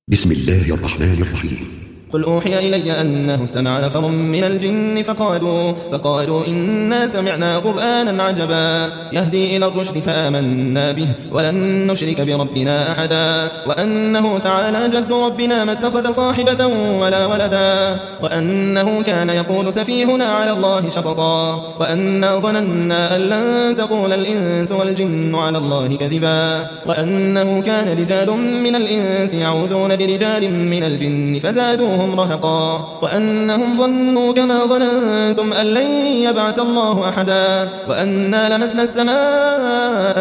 بسم الله الرحمن الرحيم. قل أوحي إلي أنه استمع نفر من الجن فقالوا إنا سمعنا قرآنا عجبا يهدي إلى الرشد فآمنا به ولن نشرك بربنا أحدا وأنه تعالى جد ربنا ما اتخذ صاحبة ولا ولدا وأنه كان يقول سفيهنا على الله شططا وأنا ظننا أن لن تقول الإنس والجن على الله كذبا وأنه كان رجال من الإنس يعوذون برجال من الجن فزادوهم رهقا وأنهم ظنوا كما ظننتم أن لن يبعث الله أحدا وأنا لمسنا السماء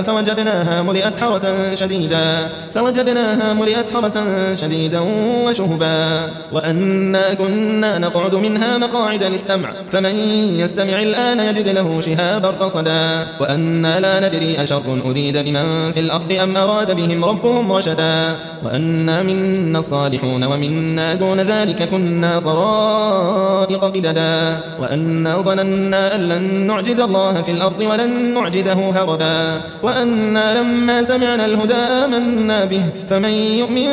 فوجدناها ملئت حرسا شديدا وشهبا وأنا كنا نقعد منها مقاعد للسمع فمن يستمع الآن يجد له شهابا رصدا وأنا لا ندري أشر أريد بمن في الأرض أم أراد بهم ربهم رشدا وأنا منا الصالحون ومنا دون ذلك كنا طرائق قددا وأنا ظننا أن لن نعجز الله في الأرض ولن نعجزه هربا وأنا لما سمعنا الهدى آمنا به فمن يؤمن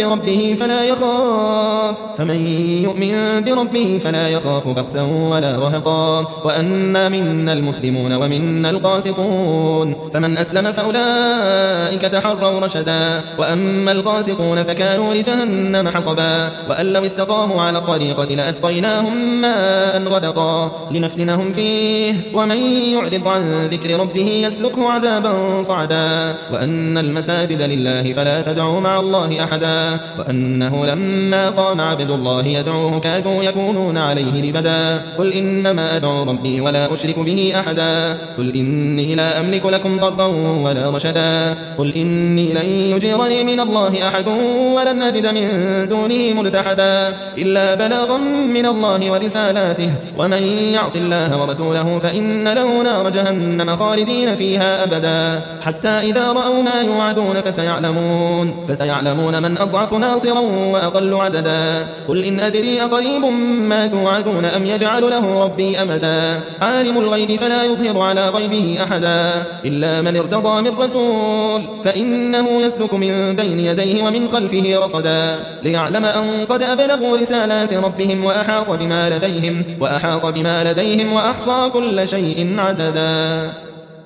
بربه فلا يخاف بخسا ولا رهقا وأنا منا المسلمون ومنا القاسطون فمن أسلم فأولئك تحروا رشدا وأما القاسطون فكانوا لجهنم حطبا وأن لو استقاموا على الطريقة لأسقيناهم ماء غدقا لنفتنهم فيه ومن يعرض عن ذكر ربه يسلكه عذابا صعدا وأن المساجد لله فلا تدعوا مع الله أحدا وأنه لما قام عبد الله يدعوه كادوا يكونون عليه لبدا قل إنما أدعو ربي ولا أشرك به أحدا قل إني لا أملك لكم ضرا ولا رشدا قل إني لن يجيرني من الله أحد ولن أجد من دونه ملتحدا إلا بلاغا من الله ورسالاته ومن يعص الله ورسوله فإن له نار جهنم خالدين فيها أبدا حتى إذا رأوا ما يوعدون فسيعلمون من أضعف ناصرا وأقل عددا قل إن أدري أقريب ما توعدون أم يجعل له ربي أمدا عالم الغيب فلا يظهر على غيبه أحدا إلا من ارتضى من رسول فإنه يسلك من بين يديه ومن خلفه رصدا ليعلم أن قد أبلغوا رسالات ربهم وأحاط بما لديهم وأحصى كل شيء عددا.